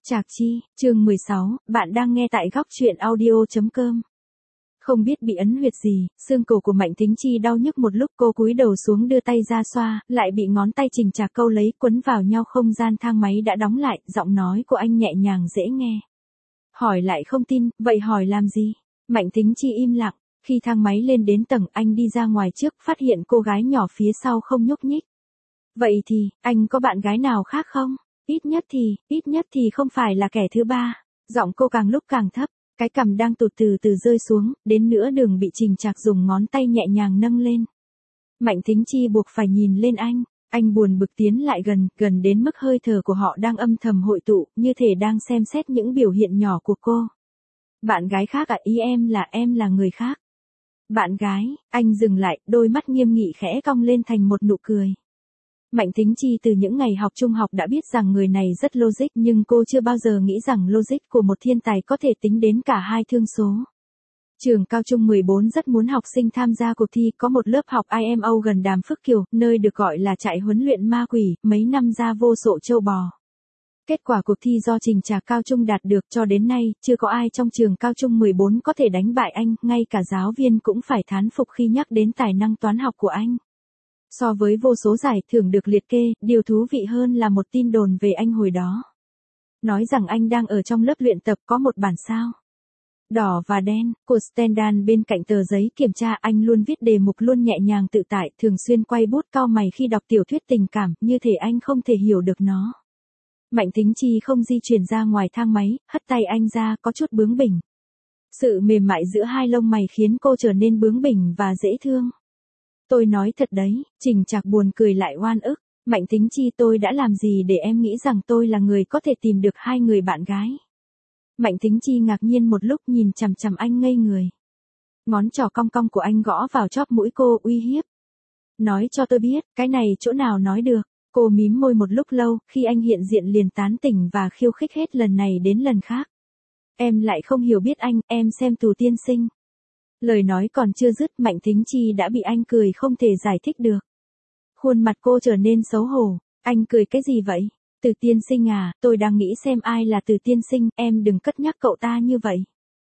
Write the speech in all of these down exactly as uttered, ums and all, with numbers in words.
Trạc Chi, chương mười sáu, bạn đang nghe tại góc truyện audio.com. Không biết bị ấn huyệt gì, xương cổ của Mạnh Thính Chi đau nhức một lúc, cô cúi đầu xuống đưa tay ra xoa, lại bị ngón tay Trình Trạc câu lấy, quấn vào nhau. Không gian thang máy đã đóng lại, giọng nói của anh nhẹ nhàng dễ nghe. Hỏi lại không tin, vậy hỏi làm gì? Mạnh Thính Chi im lặng. Khi thang máy lên đến tầng, anh đi ra ngoài trước, phát hiện cô gái nhỏ phía sau không nhúc nhích. Vậy thì, anh có bạn gái nào khác không? Ít nhất thì, ít nhất thì không phải là kẻ thứ ba. Giọng cô càng lúc càng thấp, cái cằm đang tụt từ từ rơi xuống, đến nửa đường bị Trình Trạc dùng ngón tay nhẹ nhàng nâng lên. Mạnh Thính Chi buộc phải nhìn lên anh, anh buồn bực tiến lại gần, gần đến mức hơi thở của họ đang âm thầm hội tụ, như thể đang xem xét những biểu hiện nhỏ của cô. Bạn gái khác à? Ý em là em là người khác. Bạn gái, anh dừng lại, đôi mắt nghiêm nghị khẽ cong lên thành một nụ cười. Mạnh Thính Chi từ những ngày học trung học đã biết rằng người này rất logic, nhưng cô chưa bao giờ nghĩ rằng logic của một thiên tài có thể tính đến cả hai thương số. Trường cao trung mười bốn rất muốn học sinh tham gia cuộc thi, có một lớp học i em ô gần Đàm Phước Kiều, nơi được gọi là trại huấn luyện ma quỷ, mấy năm ra vô số châu bò. Kết quả cuộc thi do Trình Trạc cao trung đạt được, cho đến nay, chưa có ai trong trường cao trung mười bốn có thể đánh bại anh, ngay cả giáo viên cũng phải thán phục khi nhắc đến tài năng toán học của anh. So với vô số giải thưởng được liệt kê, điều thú vị hơn là một tin đồn về anh hồi đó. Nói rằng anh đang ở trong lớp luyện tập, có một bản sao đỏ và đen của Stendhal bên cạnh tờ giấy kiểm tra. Anh luôn viết đề mục, luôn nhẹ nhàng tự tại, thường xuyên quay bút cau mày khi đọc tiểu thuyết tình cảm, như thể anh không thể hiểu được nó. Mạnh Thính Chi không di chuyển ra ngoài thang máy, hất tay anh ra, có chút bướng bỉnh. Sự mềm mại giữa hai lông mày khiến cô trở nên bướng bỉnh và dễ thương. Tôi nói thật đấy. Trình Trạc buồn cười lại oan ức. Mạnh Thính Chi, tôi đã làm gì để em nghĩ rằng tôi là người có thể tìm được hai người bạn gái? Mạnh Thính Chi ngạc nhiên một lúc, nhìn chằm chằm anh ngây người. Ngón trỏ cong cong của anh gõ vào chóp mũi cô, uy hiếp. Nói cho tôi biết, cái này chỗ nào nói được? Cô mím môi một lúc lâu, khi anh hiện diện liền tán tỉnh và khiêu khích hết lần này đến lần khác. Em lại không hiểu biết anh, em xem Tù Tiên Sinh. Lời nói còn chưa dứt, Mạnh Thính Chi đã bị anh cười không thể giải thích được. Khuôn mặt cô trở nên xấu hổ. Anh cười cái gì vậy? Từ Tiên Sinh à, tôi đang nghĩ xem ai là Từ Tiên Sinh, em đừng cất nhắc cậu ta như vậy.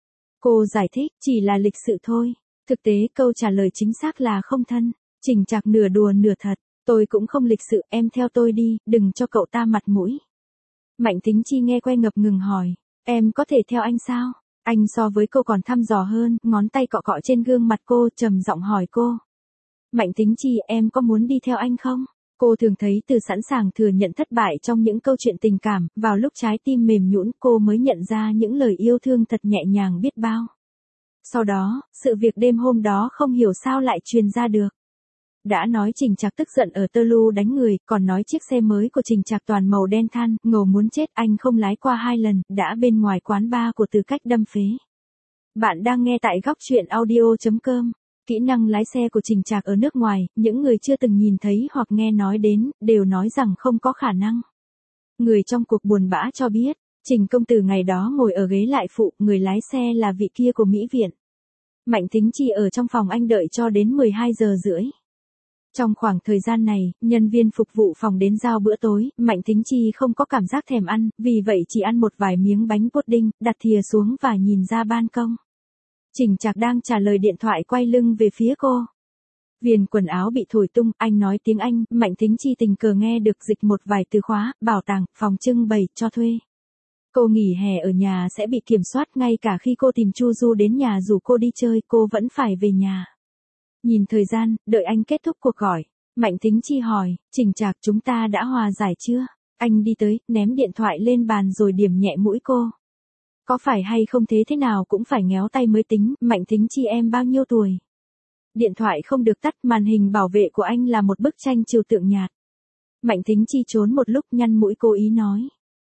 Cô giải thích, chỉ là lịch sự thôi. Thực tế câu trả lời chính xác là không thân. Trình Trạc nửa đùa nửa thật. Tôi cũng không lịch sự, em theo tôi đi, đừng cho cậu ta mặt mũi. Mạnh Thính Chi nghe quay ngập ngừng hỏi, em có thể theo anh sao? Anh so với cô còn thăm dò hơn, ngón tay cọ cọ trên gương mặt cô, trầm giọng hỏi cô. Mạnh Thính Chi, em có muốn đi theo anh không? Cô thường thấy Từ sẵn sàng thừa nhận thất bại trong những câu chuyện tình cảm, vào lúc trái tim mềm nhũn cô mới nhận ra những lời yêu thương thật nhẹ nhàng biết bao. Sau đó, sự việc đêm hôm đó không hiểu sao lại truyền ra được. Đã nói Trình Trạc tức giận ở Tơ Lu đánh người, còn nói chiếc xe mới của Trình Trạc toàn màu đen than, ngầu muốn chết, anh không lái qua hai lần, đã bên ngoài quán bar của Từ cách đâm phế. Bạn đang nghe tại góc truyện audio.com. Kỹ năng lái xe của Trình Trạc ở nước ngoài, những người chưa từng nhìn thấy hoặc nghe nói đến, đều nói rằng không có khả năng. Người trong cuộc buồn bã cho biết, Trình công tử ngày đó ngồi ở ghế lại phụ, người lái xe là vị kia của Mỹ Viện. Mạnh Thính Chi ở trong phòng anh đợi cho đến mười hai giờ rưỡi. Trong khoảng thời gian này, nhân viên phục vụ phòng đến giao bữa tối, Mạnh Thính Chi không có cảm giác thèm ăn, vì vậy chỉ ăn một vài miếng bánh pudding, đặt thìa xuống và nhìn ra ban công. Trình Trạc đang trả lời điện thoại quay lưng về phía cô. Viền quần áo bị thổi tung, anh nói tiếng Anh, Mạnh Thính Chi tình cờ nghe được dịch một vài từ khóa, bảo tàng, phòng trưng bày, cho thuê. Cô nghỉ hè ở nhà sẽ bị kiểm soát, ngay cả khi cô tìm Chu Du đến nhà rủ cô đi chơi, cô vẫn phải về nhà. Nhìn thời gian, đợi anh kết thúc cuộc gọi, Mạnh Thính Chi hỏi, Trình Trạc, chúng ta đã hòa giải chưa? Anh đi tới, ném điện thoại lên bàn rồi điểm nhẹ mũi cô. Có phải hay không thế thế nào cũng phải ngéo tay mới tính. Mạnh Thính Chi, em bao nhiêu tuổi? Điện thoại không được tắt, màn hình bảo vệ của anh là một bức tranh trừu tượng nhạt. Mạnh Thính Chi trốn một lúc, nhăn mũi cố ý nói.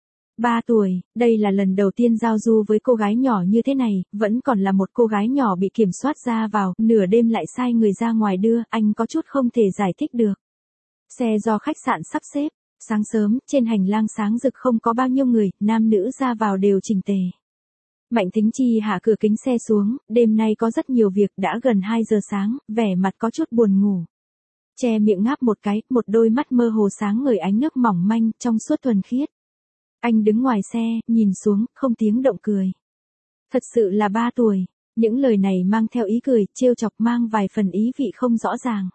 Ba tuổi, đây là lần đầu tiên giao du với cô gái nhỏ như thế này, vẫn còn là một cô gái nhỏ bị kiểm soát ra vào, nửa đêm lại sai người ra ngoài đưa, anh có chút không thể giải thích được. Xe do khách sạn sắp xếp, sáng sớm, trên hành lang sáng rực không có bao nhiêu người, nam nữ ra vào đều chỉnh tề. Mạnh Thính Chi hạ cửa kính xe xuống, đêm nay có rất nhiều việc, đã gần hai giờ sáng, vẻ mặt có chút buồn ngủ. Che miệng ngáp một cái, một đôi mắt mơ hồ sáng ngời ánh nước mỏng manh, trong suốt thuần khiết. Anh đứng ngoài xe, nhìn xuống, không tiếng động cười. Thật sự là ba tuổi. Những lời này mang theo ý cười, trêu chọc mang vài phần ý vị không rõ ràng.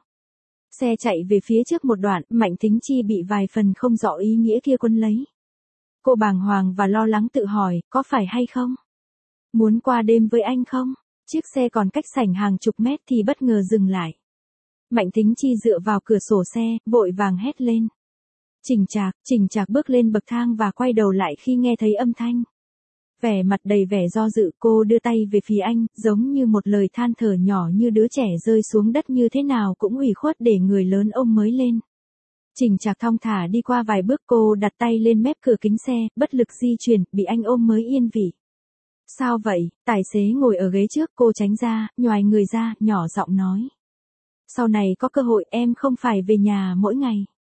Xe chạy về phía trước một đoạn, Mạnh Thính Chi bị vài phần không rõ ý nghĩa kia quấn lấy. Cô bàng hoàng và lo lắng tự hỏi, có phải hay không? Muốn qua đêm với anh không? Chiếc xe còn cách sảnh hàng chục mét thì bất ngờ dừng lại. Mạnh Thính Chi dựa vào cửa sổ xe, vội vàng hét lên. Trình Trạc, Trình Trạc bước lên bậc thang và quay đầu lại khi nghe thấy âm thanh. Vẻ mặt đầy vẻ do dự, cô đưa tay về phía anh, giống như một lời than thở nhỏ như đứa trẻ rơi xuống đất như thế nào cũng ủy khuất để người lớn ôm mới lên. Trình Trạc thong thả đi qua vài bước, cô đặt tay lên mép cửa kính xe, bất lực di chuyển, bị anh ôm mới yên vị. Sao vậy? Tài xế ngồi ở ghế trước, cô tránh ra, nhoài người ra, nhỏ giọng nói. Sau này có cơ hội em không phải về nhà mỗi ngày.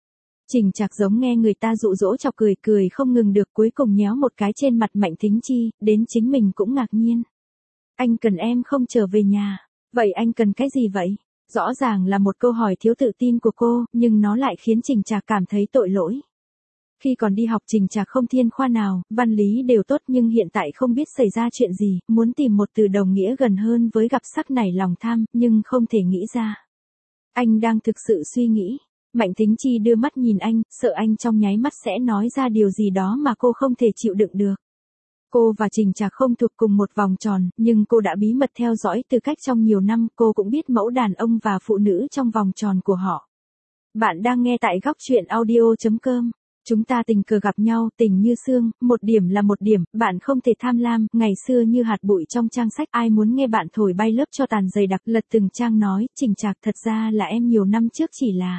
Trình Trạc giống nghe người ta dụ dỗ chọc cười, cười không ngừng được, cuối cùng nhéo một cái trên mặt Mạnh Thính Chi, đến chính mình cũng ngạc nhiên. Anh cần em không trở về nhà. Vậy anh cần cái gì vậy? Rõ ràng là một câu hỏi thiếu tự tin của cô, nhưng nó lại khiến Trình Trạc cảm thấy tội lỗi. Khi còn đi học Trình Trạc không thiên khoa nào, văn lý đều tốt, nhưng hiện tại không biết xảy ra chuyện gì, muốn tìm một từ đồng nghĩa gần hơn với gặp sắc nảy lòng tham, nhưng không thể nghĩ ra. Anh đang thực sự suy nghĩ. Mạnh Thính Chi đưa mắt nhìn anh, sợ anh trong nháy mắt sẽ nói ra điều gì đó mà cô không thể chịu đựng được. Cô và Trình Trạc không thuộc cùng một vòng tròn, nhưng cô đã bí mật theo dõi tư cách trong nhiều năm, cô cũng biết mẫu đàn ông và phụ nữ trong vòng tròn của họ. Bạn đang nghe tại góc truyện audio chấm com. Chúng ta tình cờ gặp nhau, tình như xương, một điểm là một điểm, bạn không thể tham lam, ngày xưa như hạt bụi trong trang sách, ai muốn nghe bạn thổi bay lớp cho tàn dày đặc, lật từng trang nói, Trình Trạc thật ra là em nhiều năm trước chỉ là...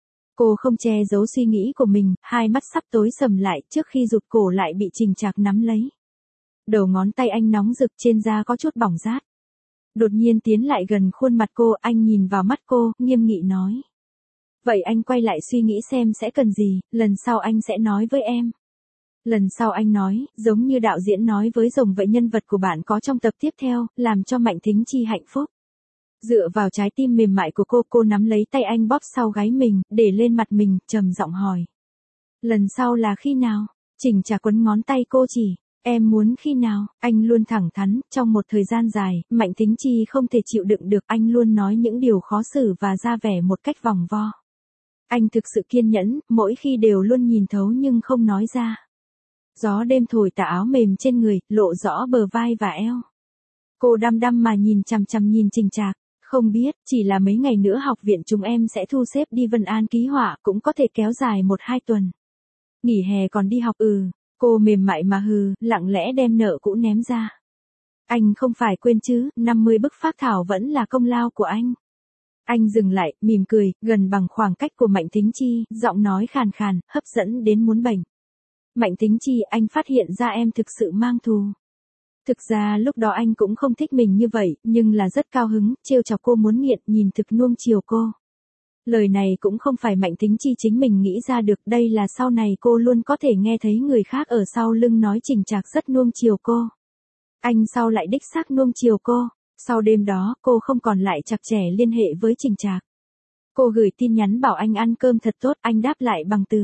Cô không che giấu suy nghĩ của mình, hai mắt sắp tối sầm lại, trước khi rụt cổ lại bị Trình Trạc nắm lấy. Đầu ngón tay anh nóng rực, trên da có chút bỏng rát. Đột nhiên tiến lại gần khuôn mặt cô, anh nhìn vào mắt cô, nghiêm nghị nói. Vậy anh quay lại suy nghĩ xem sẽ cần gì, lần sau anh sẽ nói với em. Lần sau anh nói, giống như đạo diễn nói với rồng vậy, nhân vật của bạn có trong tập tiếp theo, làm cho Mạnh Thính Chi hạnh phúc. Dựa vào trái tim mềm mại của cô, cô nắm lấy tay anh bóp sau gáy mình, để lên mặt mình, trầm giọng hỏi. Lần sau là khi nào? Trình Trạc quấn ngón tay cô chỉ. Em muốn khi nào? Anh luôn thẳng thắn, trong một thời gian dài, Mạnh Thính Chi không thể chịu đựng được, anh luôn nói những điều khó xử và ra vẻ một cách vòng vo. Anh thực sự kiên nhẫn, mỗi khi đều luôn nhìn thấu nhưng không nói ra. Gió đêm thổi tà áo mềm trên người, lộ rõ bờ vai và eo. Cô đăm đăm mà nhìn chằm chằm nhìn Trình Trạc. Không biết, chỉ là mấy ngày nữa học viện chúng em sẽ thu xếp đi Vân An ký họa, cũng có thể kéo dài một hai tuần. Nghỉ hè còn đi học. Ừ, cô mềm mại mà hừ, lặng lẽ đem nợ cũ ném ra. Anh không phải quên chứ, năm mươi bức phác thảo vẫn là công lao của anh. Anh dừng lại, mỉm cười, gần bằng khoảng cách của Mạnh Thính Chi, giọng nói khàn khàn, hấp dẫn đến muốn bệnh. Mạnh Thính Chi, anh phát hiện ra em thực sự mang thù. Thực ra lúc đó anh cũng không thích mình như vậy, nhưng là rất cao hứng, trêu chọc cô muốn nghiện, nhìn thực nuông chiều cô. Lời này cũng không phải Mạnh Thính Chi chính mình nghĩ ra được, đây là sau này cô luôn có thể nghe thấy người khác ở sau lưng nói Trình Trạc rất nuông chiều cô. Anh sau lại đích xác nuông chiều cô. Sau đêm đó, cô không còn lại chặt chẽ liên hệ với Trình Trạc. Cô gửi tin nhắn bảo anh ăn cơm thật tốt, anh đáp lại bằng từ.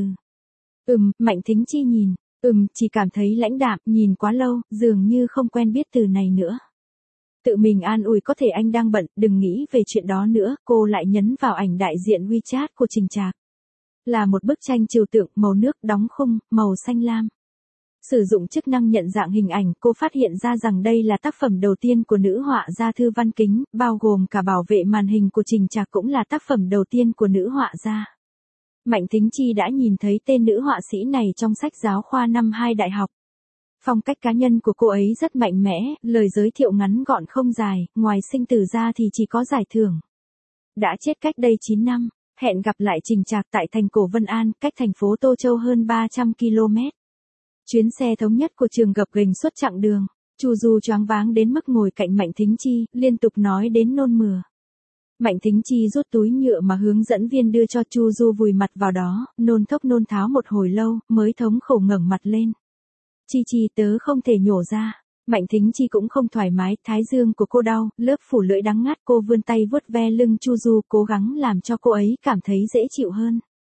Ừm, Mạnh Thính Chi nhìn. Ừm, chỉ cảm thấy lãnh đạm, nhìn quá lâu, dường như không quen biết từ này nữa. Tự mình an ủi có thể anh đang bận, đừng nghĩ về chuyện đó nữa, cô lại nhấn vào ảnh đại diện WeChat của Trình Trạc. Là một bức tranh trừu tượng, màu nước, đóng khung, màu xanh lam. Sử dụng chức năng nhận dạng hình ảnh, cô phát hiện ra rằng đây là tác phẩm đầu tiên của nữ họa gia Thư Văn Kính, bao gồm cả bảo vệ màn hình của Trình Trạc cũng là tác phẩm đầu tiên của nữ họa gia. Mạnh Thính Chi đã nhìn thấy tên nữ họa sĩ này trong sách giáo khoa năm hai đại học. Phong cách cá nhân của cô ấy rất mạnh mẽ, lời giới thiệu ngắn gọn không dài, ngoài sinh tử ra thì chỉ có giải thưởng. Đã chết cách đây chín năm, hẹn gặp lại Trình Trạc tại thành cổ Vân An, cách thành phố Tô Châu hơn ba trăm ki lô mét. Chuyến xe thống nhất của trường gập ghềnh suốt chặng đường, Chu Du choáng váng đến mức ngồi cạnh Mạnh Thính Chi, liên tục nói đến nôn mửa. Mạnh Thính Chi rút túi nhựa mà hướng dẫn viên đưa cho Chu Du vùi mặt vào đó, nôn thốc nôn tháo một hồi lâu, mới thống khổ ngẩng mặt lên. Chi Chi tớ không thể nhổ ra. Mạnh Thính Chi cũng không thoải mái, thái dương của cô đau, lớp phủ lưỡi đắng ngắt, cô vươn tay vuốt ve lưng Chu Du, cố gắng làm cho cô ấy cảm thấy dễ chịu hơn.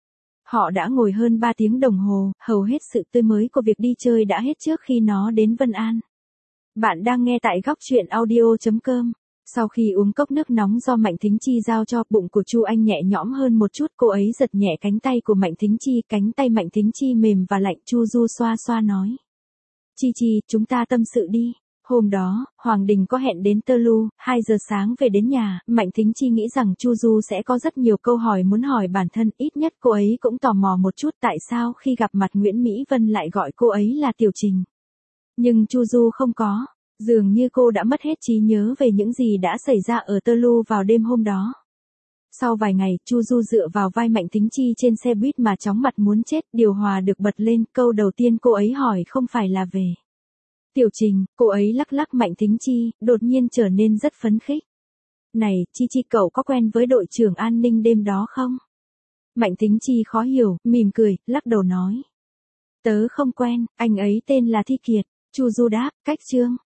Họ đã ngồi hơn ba tiếng đồng hồ, hầu hết sự tươi mới của việc đi chơi đã hết trước khi nó đến Vân An. Bạn đang nghe tại góc chuyện audio chấm com. Sau khi uống cốc nước nóng do Mạnh Thính Chi giao cho, bụng của Chu Anh nhẹ nhõm hơn một chút, cô ấy giật nhẹ cánh tay của Mạnh Thính Chi, cánh tay Mạnh Thính Chi mềm và lạnh. Chu Du xoa xoa nói. Chi Chi, chúng ta tâm sự đi. Hôm đó, Hoàng Đình có hẹn đến Tơ Lu, hai giờ sáng về đến nhà, Mạnh Thính Chi nghĩ rằng Chu Du sẽ có rất nhiều câu hỏi muốn hỏi bản thân, ít nhất cô ấy cũng tò mò một chút tại sao khi gặp mặt Nguyễn Mỹ Vân lại gọi cô ấy là Tiểu Trình. Nhưng Chu Du không có, dường như cô đã mất hết trí nhớ về những gì đã xảy ra ở Tơ Lu vào đêm hôm đó. Sau vài ngày, Chu Du dựa vào vai Mạnh Thính Chi trên xe buýt mà chóng mặt muốn chết, điều hòa được bật lên, câu đầu tiên cô ấy hỏi không phải là về Tiểu Trình, cô ấy lắc lắc Mạnh Thính Chi, đột nhiên trở nên rất phấn khích. Này, Chi Chi cậu có quen với đội trưởng an ninh đêm đó không? Mạnh Thính Chi khó hiểu, mỉm cười, lắc đầu nói. Tớ không quen, anh ấy tên là Thi Kiệt. Chu Du đáp, cách chương.